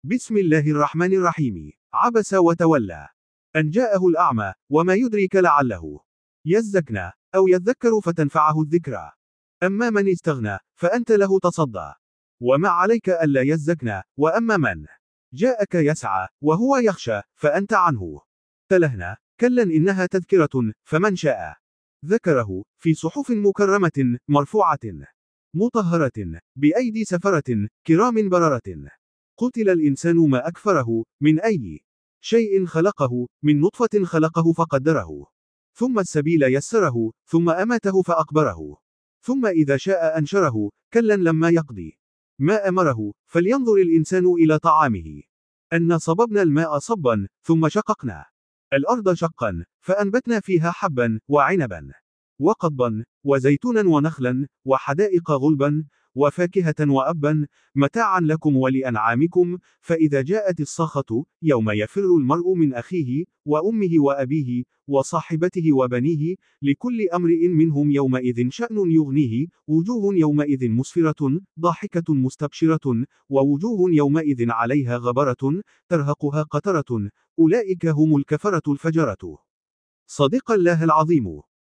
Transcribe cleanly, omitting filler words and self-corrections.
بسم الله الرحمن الرحيم. عبس وتولى أن جاءه الأعمى، وما يدريك لعله يزكى أو يذكر فتنفعه الذكرى. أما من استغنى فأنت له تصدى، وما عليك ألا يزكى. وأما من جاءك يسعى وهو يخشى فأنت عنه تلهنى. كلا إنها تذكرة فمن شاء ذكره، في صحف مكرمة مرفوعة مطهرة بأيدي سفرة كرام بررة. قتل الإنسان ما أكفره، من أي شيء خلقه، من نطفة خلقه فقدره، ثم السبيل يسره، ثم أماته فأقبره، ثم إذا شاء أنشره. كلا لما يقضي ما أمره، فلينظر الإنسان إلى طعامه أنا صببنا الماء صبا، ثم شققنا الأرض شقا، فأنبتنا فيها حبا وعنبا وقضبا وزيتونا ونخلا وحدائق غلبا وفاكهة وأبا، متاعا لكم ولأنعامكم. فإذا جاءت الصاخة يوم يفر المرء من أخيه وأمه وأبيه وصاحبته وبنيه، لكل امرئ منهم يومئذ شأن يغنيه. وجوه يومئذ مسفرة ضاحكة مستبشرة، ووجوه يومئذ عليها غبرة ترهقها قترة. أولئك هم الكفرة الفجرة. صدق الله العظيم.